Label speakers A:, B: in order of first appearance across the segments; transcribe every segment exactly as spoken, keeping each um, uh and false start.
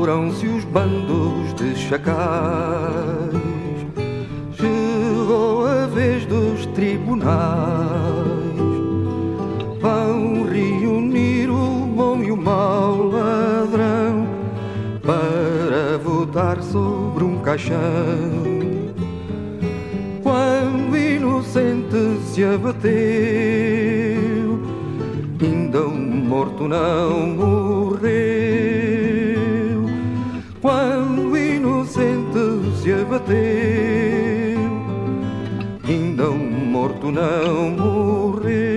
A: misturam-se os bandos de chacais. Chegou a vez dos tribunais, vão reunir o bom e o mau ladrão para votar sobre um caixão. Quando o inocente se abateu, ainda um morto não morreu. Quando o inocente se abateu, ainda um morto não morreu.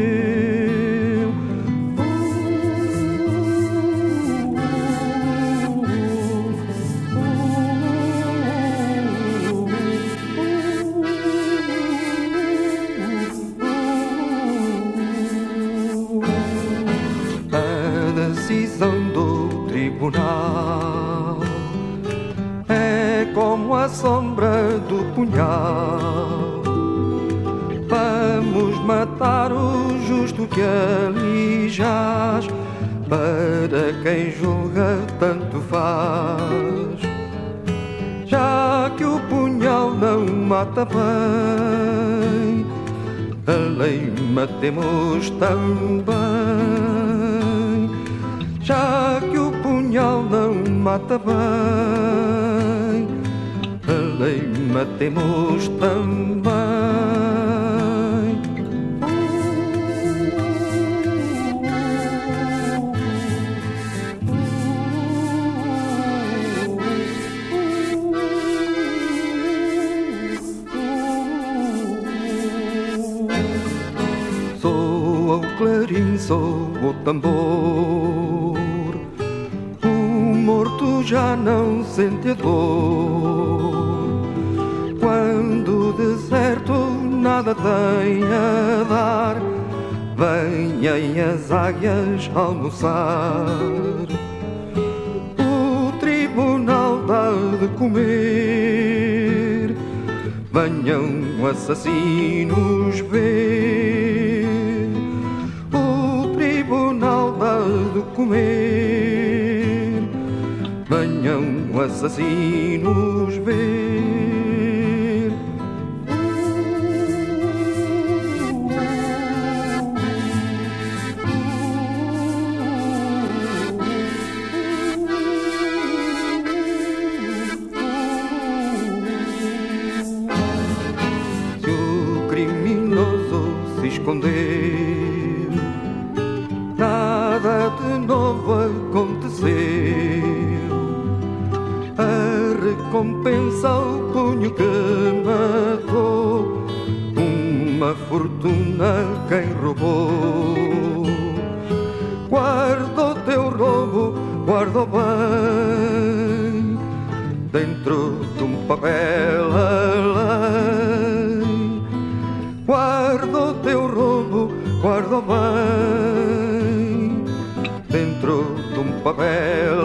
A: A decisão do tribunal é como a sombra do punhal. Vamos matar o justo que ali jaz, para quem julga tanto faz. Já que o punhal não mata bem, a lei matemos também. Já que o punhal não mata bem, a lei matemos também. Soa o clarim, soa o tambor, o morto já não sente a dor. Quando o deserto nada tem a dar, venham as águias almoçar. O tribunal dá de comer, venham assassinos ver. O tribunal dá de comer, venham assassinos ver. Se o criminoso se escondeu, nada de novo aconteceu. A recompensa ao punho que matou, uma fortuna quem roubou. Guarda o teu roubo, guarda-o bem, dentro de um papel a lei. Guarda o teu roubo, guarda-o bem, dentro de um papel